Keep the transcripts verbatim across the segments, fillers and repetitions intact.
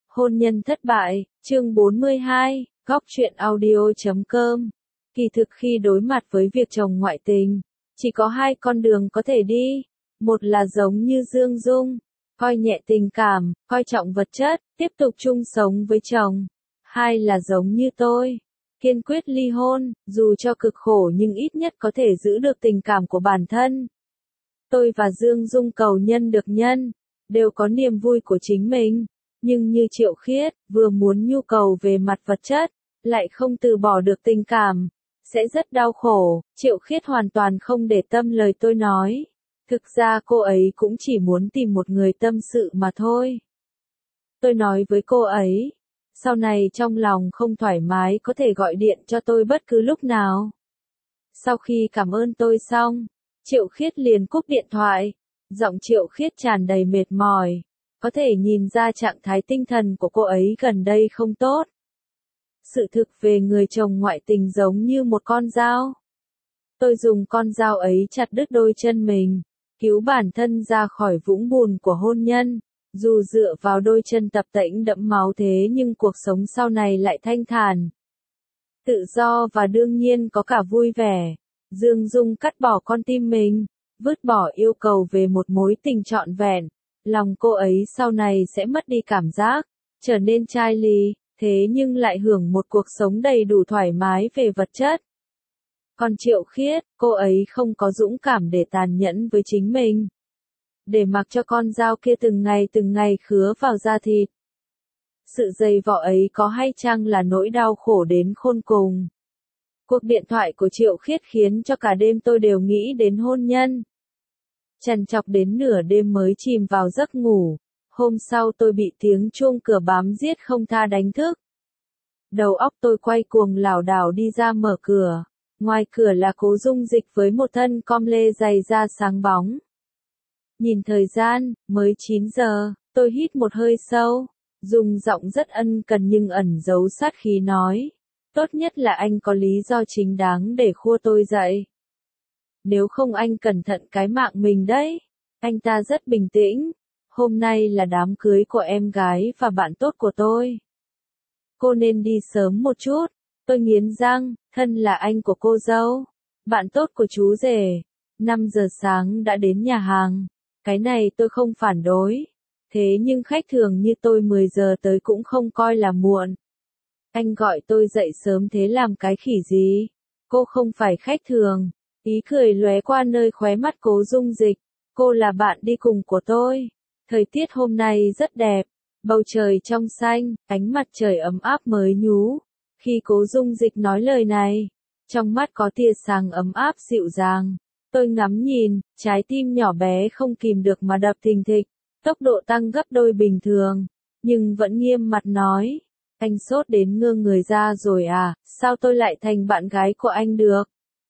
Hôn nhân thất bại, chương bốn mươi hai, góc truyện audio chấm com. Kỳ thực khi đối mặt với việc chồng ngoại tình, chỉ có hai con đường có thể đi. Một là giống như Dương Dung, coi nhẹ tình cảm, coi trọng vật chất, tiếp tục chung sống với chồng. Hai là giống như tôi, kiên quyết ly hôn, dù cho cực khổ nhưng ít nhất có thể giữ được tình cảm của bản thân. Tôi và Dương Dung cầu nhân được nhân, đều có niềm vui của chính mình. Nhưng như Triệu Khiết, vừa muốn nhu cầu về mặt vật chất, lại không từ bỏ được tình cảm, sẽ rất đau khổ. Triệu Khiết hoàn toàn không để tâm lời tôi nói. Thực ra cô ấy cũng chỉ muốn tìm một người tâm sự mà thôi. Tôi nói với cô ấy, sau này trong lòng không thoải mái có thể gọi điện cho tôi bất cứ lúc nào. Sau khi cảm ơn tôi xong, Triệu Khiết liền cúp điện thoại. Giọng Triệu Khiết tràn đầy mệt mỏi. Có thể nhìn ra trạng thái tinh thần của cô ấy gần đây không tốt. Sự thực về người chồng ngoại tình giống như một con dao. Tôi dùng con dao ấy chặt đứt đôi chân mình, cứu bản thân ra khỏi vũng bùn của hôn nhân. Dù dựa vào đôi chân tập tễnh đẫm máu thế nhưng cuộc sống sau này lại thanh thản, tự do và đương nhiên có cả vui vẻ. Dương Dung cắt bỏ con tim mình, vứt bỏ yêu cầu về một mối tình trọn vẹn. Lòng cô ấy sau này sẽ mất đi cảm giác, trở nên chai lì, thế nhưng lại hưởng một cuộc sống đầy đủ thoải mái về vật chất. Còn Triệu Khiết, cô ấy không có dũng cảm để tàn nhẫn với chính mình. Để mặc cho con dao kia từng ngày từng ngày khứa vào da thịt. Sự dày vò ấy có hay chăng là nỗi đau khổ đến khôn cùng. Cuộc điện thoại của Triệu Khiết khiến cho cả đêm tôi đều nghĩ đến hôn nhân. Trằn trọc đến nửa đêm mới chìm vào giấc ngủ. Hôm sau tôi bị tiếng chuông cửa bám giết không tha đánh thức. Đầu óc tôi quay cuồng lảo đảo đi ra mở cửa. Ngoài cửa là Cố Dung Dịch với một thân com lê dày da sáng bóng. Nhìn thời gian, mới chín giờ, tôi hít một hơi sâu, dùng giọng rất ân cần nhưng ẩn giấu sát khí nói. Tốt nhất là anh có lý do chính đáng để khua tôi dậy. Nếu không anh cẩn thận cái mạng mình đấy. Anh ta rất bình tĩnh. Hôm nay là đám cưới của em gái và bạn tốt của tôi. Cô nên đi sớm một chút. Tôi nghiến răng, thân là anh của cô dâu, bạn tốt của chú rể. năm giờ sáng đã đến nhà hàng. Cái này tôi không phản đối. Thế nhưng khách thường như tôi mười giờ tới cũng không coi là muộn. Anh gọi tôi dậy sớm thế làm cái khỉ gì? Cô không phải khách thường. Ý cười lóe qua nơi khóe mắt Cố Dung Dịch. Cô là bạn đi cùng của tôi. Thời tiết hôm nay rất đẹp. Bầu trời trong xanh, ánh mặt trời ấm áp mới nhú. Khi Cố Dung Dịch nói lời này, trong mắt có tia sáng ấm áp dịu dàng. Tôi ngắm nhìn, trái tim nhỏ bé không kìm được mà đập thình thịch. Tốc độ tăng gấp đôi bình thường. Nhưng vẫn nghiêm mặt nói. Anh sốt đến ngơ người ra rồi à, sao tôi lại thành bạn gái của anh được?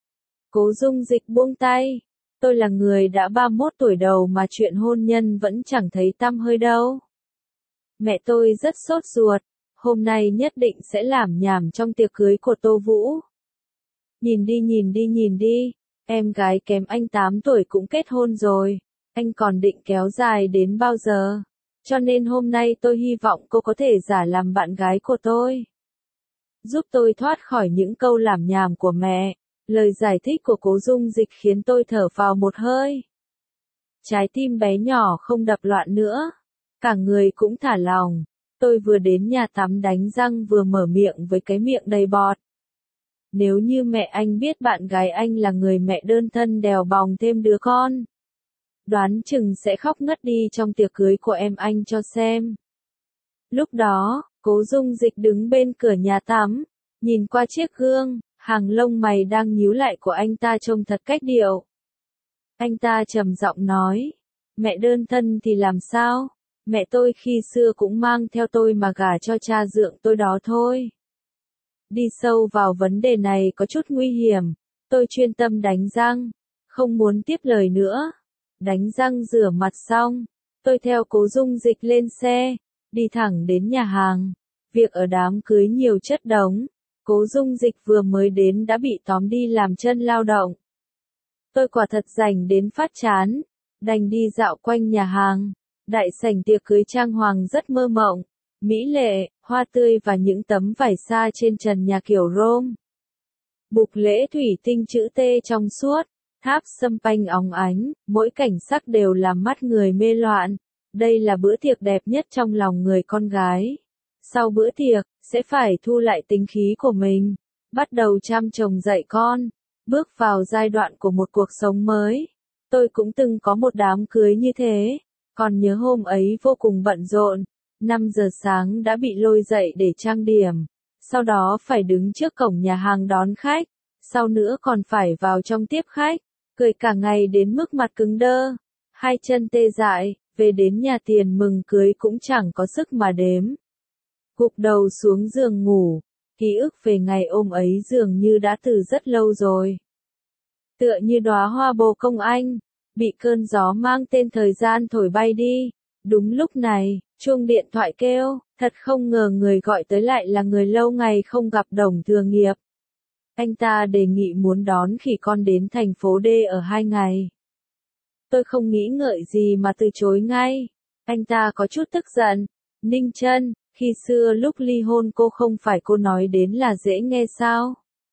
Cố Dung Dịch buông tay. Tôi là người đã ba mươi mốt tuổi đầu mà chuyện hôn nhân vẫn chẳng thấy tăm hơi đâu. Mẹ tôi rất sốt ruột. Hôm nay nhất định sẽ làm nhảm trong tiệc cưới của Tô Vũ. Nhìn đi nhìn đi nhìn đi. Em gái kém anh tám tuổi cũng kết hôn rồi. Anh còn định kéo dài đến bao giờ? Cho nên hôm nay tôi hy vọng cô có thể giả làm bạn gái của tôi. Giúp tôi thoát khỏi những câu làm nhảm của mẹ. Lời giải thích của Cố Dung Dịch khiến tôi thở vào một hơi. Trái tim bé nhỏ không đập loạn nữa. Cả người cũng thả lỏng. Tôi vừa đến nhà tắm đánh răng vừa mở miệng với cái miệng đầy bọt. Nếu như mẹ anh biết bạn gái anh là người mẹ đơn thân đèo bòng thêm đứa con, đoán chừng sẽ khóc ngất đi trong tiệc cưới của em anh cho xem. Lúc đó, Cố Dung Dịch đứng bên cửa nhà tắm, nhìn qua chiếc gương, hàng lông mày đang nhíu lại của anh ta trông thật cách điệu. Anh ta trầm giọng nói, mẹ đơn thân thì làm sao? Mẹ tôi khi xưa cũng mang theo tôi mà gả cho cha dượng tôi đó thôi. Đi sâu vào vấn đề này có chút nguy hiểm. Tôi chuyên tâm đánh răng, không muốn tiếp lời nữa. Đánh răng rửa mặt xong, tôi theo Cố Dung Dịch lên xe, đi thẳng đến nhà hàng. Việc ở đám cưới nhiều chất đống. Cố Dung Dịch vừa mới đến đã bị tóm đi làm chân lao động. Tôi quả thật rảnh đến phát chán, đành đi dạo quanh nhà hàng. Đại sảnh tiệc cưới trang hoàng rất mơ mộng, mỹ lệ, hoa tươi và những tấm vải sa trên trần nhà kiểu Rome. Bục lễ thủy tinh chữ T trong suốt, tháp sâm panh óng ánh, mỗi cảnh sắc đều làm mắt người mê loạn. Đây là bữa tiệc đẹp nhất trong lòng người con gái. Sau bữa tiệc, sẽ phải thu lại tính khí của mình, bắt đầu chăm chồng dạy con, bước vào giai đoạn của một cuộc sống mới. Tôi cũng từng có một đám cưới như thế, còn nhớ hôm ấy vô cùng bận rộn, năm giờ sáng đã bị lôi dậy để trang điểm, sau đó phải đứng trước cổng nhà hàng đón khách, sau nữa còn phải vào trong tiếp khách, cười cả ngày đến mức mặt cứng đơ, hai chân tê dại, về đến nhà tiền mừng cưới cũng chẳng có sức mà đếm. Gục đầu xuống giường ngủ, ký ức về ngày ôm ấy dường như đã từ rất lâu rồi. Tựa như đóa hoa bồ công anh, bị cơn gió mang tên thời gian thổi bay đi. Đúng lúc này, chuông điện thoại kêu, thật không ngờ người gọi tới lại là người lâu ngày không gặp Đồng Thừa Nghiệp. Anh ta đề nghị muốn đón khỉ con đến thành phố D ở hai ngày. Tôi không nghĩ ngợi gì mà từ chối ngay. Anh ta có chút tức giận. Ninh Trân, khi xưa lúc ly hôn cô không phải cô nói đến là dễ nghe sao?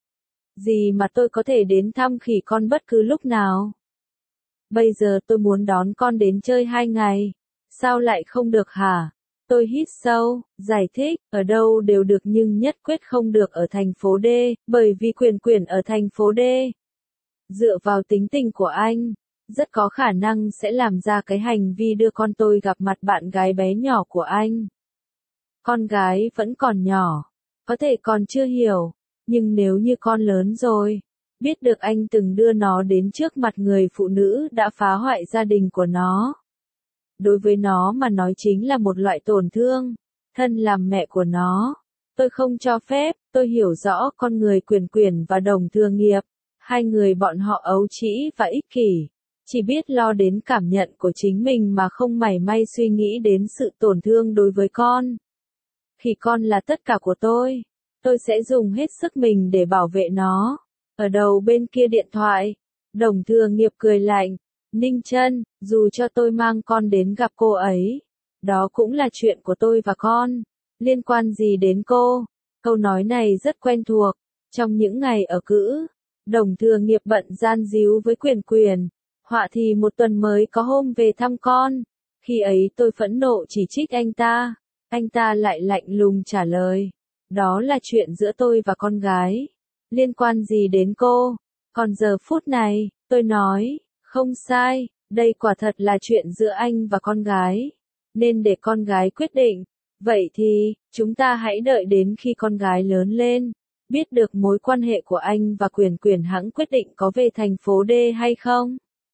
Gì mà tôi có thể đến thăm khỉ con bất cứ lúc nào? Bây giờ tôi muốn đón con đến chơi hai ngày. Sao lại không được hả? Tôi hít sâu, giải thích, ở đâu đều được nhưng nhất quyết không được ở thành phố D, bởi vì Quyền Quyền ở thành phố D. Dựa vào tính tình của anh, rất có khả năng sẽ làm ra cái hành vi đưa con tôi gặp mặt bạn gái bé nhỏ của anh. Con gái vẫn còn nhỏ, có thể còn chưa hiểu, nhưng nếu như con lớn rồi, biết được anh từng đưa nó đến trước mặt người phụ nữ đã phá hoại gia đình của nó. Đối với nó mà nói chính là một loại tổn thương, thân làm mẹ của nó. Tôi không cho phép, tôi hiểu rõ con người Quyền Quyền và Đồng Thừa Nghiệp, hai người bọn họ ấu trĩ và ích kỷ, chỉ biết lo đến cảm nhận của chính mình mà không mảy may suy nghĩ đến sự tổn thương đối với con. Khi con là tất cả của tôi, tôi sẽ dùng hết sức mình để bảo vệ nó. Ở đầu bên kia điện thoại, Đồng Thừa Nghiệp cười lạnh. Ninh Trân, dù cho tôi mang con đến gặp cô ấy, đó cũng là chuyện của tôi và con, liên quan gì đến cô? Câu nói này rất quen thuộc. Trong những ngày ở cữ, Đồng Thừa Nghiệp bận gian díu với Quyền Quyền, họa thì một tuần mới có hôm về thăm con. Khi ấy tôi phẫn nộ chỉ trích anh ta, anh ta lại lạnh lùng trả lời, đó là chuyện giữa tôi và con gái, liên quan gì đến cô? Còn giờ phút này, tôi nói, không sai, đây quả thật là chuyện giữa anh và con gái, nên để con gái quyết định. Vậy thì, chúng ta hãy đợi đến khi con gái lớn lên, biết được mối quan hệ của anh và Quyền Quyền hãng quyết định có về thành phố D hay không?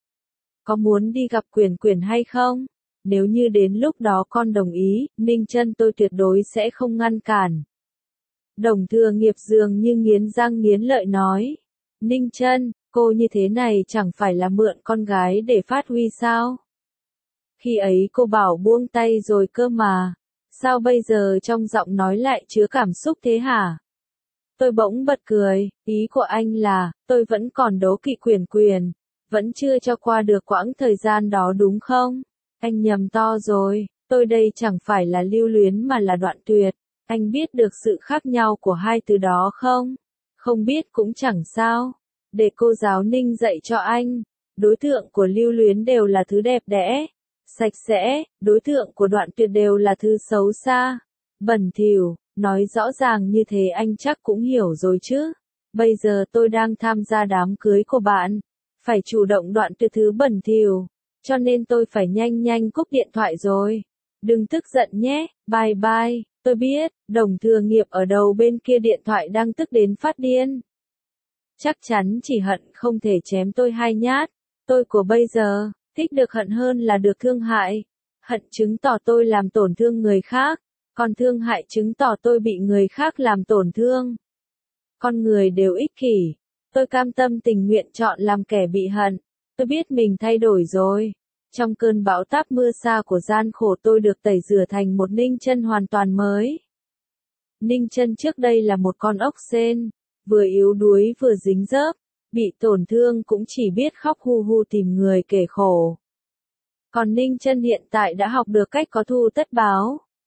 Có muốn đi gặp Quyền Quyền hay không? Nếu như đến lúc đó con đồng ý, Ninh Trân tôi tuyệt đối sẽ không ngăn cản. Đồng Thừa Nghiệp dường như nghiến răng nghiến lợi nói. Ninh Trân, cô như thế này chẳng phải là mượn con gái để phát huy sao? Khi ấy cô bảo buông tay rồi cơ mà. Sao bây giờ trong giọng nói lại chứa cảm xúc thế hả? Tôi bỗng bật cười, ý của anh là, tôi vẫn còn đố kỵ Quyền Quyền, vẫn chưa cho qua được quãng thời gian đó đúng không? Anh nhầm to rồi, tôi đây chẳng phải là lưu luyến mà là đoạn tuyệt. Anh biết được sự khác nhau của hai từ đó không? Không biết cũng chẳng sao. Để cô giáo Ninh dạy cho anh. Đối tượng của lưu luyến đều là thứ đẹp đẽ, sạch sẽ, đối tượng của đoạn tuyệt đều là thứ xấu xa, bẩn thỉu. Nói rõ ràng như thế anh chắc cũng hiểu rồi chứ. Bây giờ tôi đang tham gia đám cưới của bạn, phải chủ động đoạn tuyệt thứ bẩn thỉu, cho nên tôi phải nhanh nhanh cúp điện thoại rồi. Đừng tức giận nhé, bye bye. Tôi biết, Đồng Thừa Nghiệp ở đầu bên kia điện thoại đang tức đến phát điên. Chắc chắn chỉ hận không thể chém tôi hai nhát. Tôi của bây giờ, thích được hận hơn là được thương hại. Hận chứng tỏ tôi làm tổn thương người khác, còn thương hại chứng tỏ tôi bị người khác làm tổn thương. Con người đều ích kỷ. Tôi cam tâm tình nguyện chọn làm kẻ bị hận. Tôi biết mình thay đổi rồi. Trong cơn bão táp mưa sa của gian khổ tôi được tẩy rửa thành một Ninh Trân hoàn toàn mới. Ninh Trân trước đây là một con ốc sên, vừa yếu đuối vừa dính dớp, bị tổn thương cũng chỉ biết khóc hu hu tìm người kể khổ. Còn Ninh Trân hiện tại đã học được cách có thù tất báo.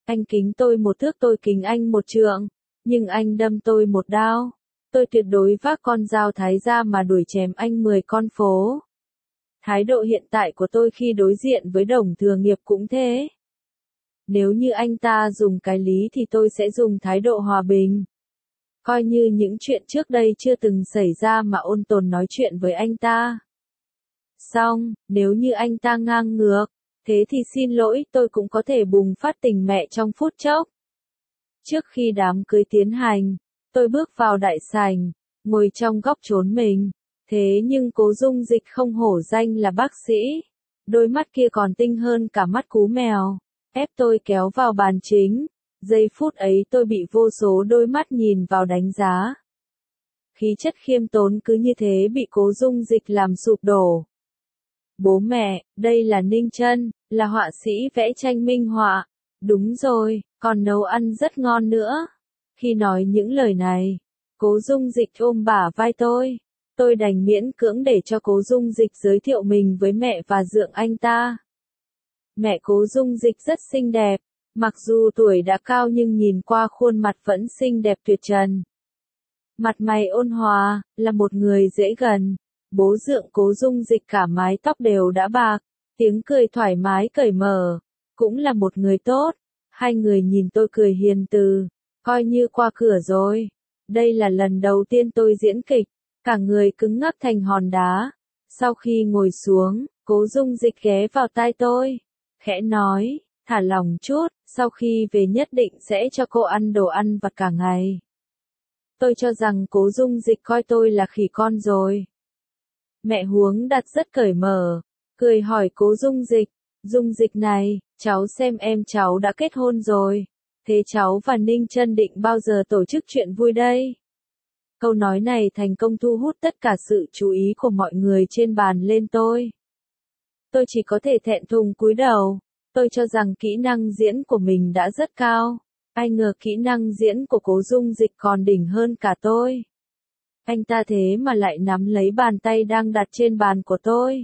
Anh kính tôi một thước, tôi kính anh một trượng, nhưng anh đâm tôi một đao. Tôi tuyệt đối vác con dao thái ra mà đuổi chém anh mười con phố. Thái độ hiện tại của tôi khi đối diện với Đồng Thừa Nghiệp cũng thế. Nếu như anh ta dùng cái lý thì tôi sẽ dùng thái độ hòa bình. Coi như những chuyện trước đây chưa từng xảy ra mà ôn tồn nói chuyện với anh ta. Xong, nếu như anh ta ngang ngược, thế thì xin lỗi, tôi cũng có thể bùng phát tình mẹ trong phút chốc. Trước khi đám cưới tiến hành, tôi bước vào đại sảnh, ngồi trong góc trốn mình. Thế nhưng Cố Dung Dịch không hổ danh là bác sĩ. Đôi mắt kia còn tinh hơn cả mắt cú mèo. Ép tôi kéo vào bàn chính. Giây phút ấy tôi bị vô số đôi mắt nhìn vào đánh giá. Khí chất khiêm tốn cứ như thế bị Cố Dung Dịch làm sụp đổ. Bố mẹ, đây là Ninh Trân, là họa sĩ vẽ tranh minh họa. Đúng rồi, còn nấu ăn rất ngon nữa. Khi nói những lời này, Cố Dung Dịch ôm bả vai tôi. Tôi đành miễn cưỡng để cho Cố Dung Dịch giới thiệu mình với mẹ và dượng anh ta. Mẹ Cố Dung Dịch rất xinh đẹp, mặc dù tuổi đã cao nhưng nhìn qua khuôn mặt vẫn xinh đẹp tuyệt trần. Mặt mày ôn hòa, là một người dễ gần. Bố dượng Cố Dung Dịch cả mái tóc đều đã bạc, tiếng cười thoải mái cởi mở, cũng là một người tốt. Hai người nhìn tôi cười hiền từ, coi như qua cửa rồi. Đây là lần đầu tiên tôi diễn kịch, cả người cứng ngắc thành hòn đá. Sau khi ngồi xuống, Cố Dung Dịch ghé vào tai tôi, khẽ nói, thả lòng chút, sau khi về nhất định sẽ cho cô ăn đồ ăn vặt cả ngày. Tôi cho rằng Cố Dung Dịch coi tôi là khỉ con rồi. Mẹ Huống Đặt rất cởi mở, cười hỏi Cố Dung Dịch, Dung Dịch này, cháu xem em cháu đã kết hôn rồi, thế cháu và Ninh Trân định bao giờ tổ chức chuyện vui đây? Câu nói này thành công thu hút tất cả sự chú ý của mọi người trên bàn lên tôi. Tôi chỉ có thể thẹn thùng cúi đầu, tôi cho rằng kỹ năng diễn của mình đã rất cao, ai ngờ kỹ năng diễn của Cố Dung Dịch còn đỉnh hơn cả tôi. Anh ta thế mà lại nắm lấy bàn tay đang đặt trên bàn của tôi.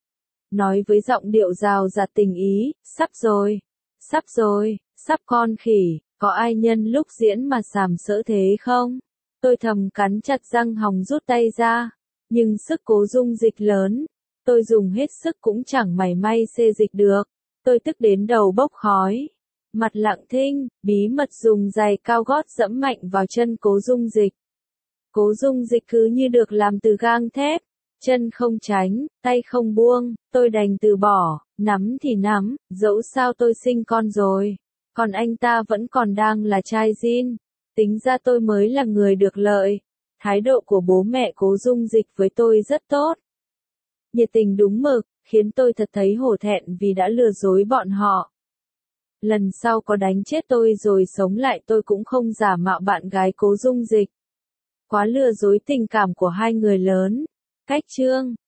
Nói với giọng điệu rào rạt tình ý, sắp rồi, sắp rồi, sắp con khỉ, có ai nhân lúc diễn mà sàm sỡ thế không? Tôi thầm cắn chặt răng hòng rút tay ra, nhưng sức Cố Dung Dịch lớn, tôi dùng hết sức cũng chẳng mảy may xê dịch được. Tôi tức đến đầu bốc khói, mặt lặng thinh, bí mật dùng giày cao gót dẫm mạnh vào chân Cố Dung Dịch. Cố Dung Dịch cứ như được làm từ gang thép, chân không tránh, tay không buông, tôi đành từ bỏ, nắm thì nắm, dẫu sao tôi sinh con rồi, còn anh ta vẫn còn đang là trai zin, tính ra tôi mới là người được lợi. Thái độ của bố mẹ Cố Dung Dịch với tôi rất tốt, nhiệt tình đúng mực, khiến tôi thật thấy hổ thẹn vì đã lừa dối bọn họ. Lần sau có đánh chết tôi rồi sống lại tôi cũng không giả mạo bạn gái Cố Dung Dịch. Quá lừa dối tình cảm của hai người lớn. Cách chương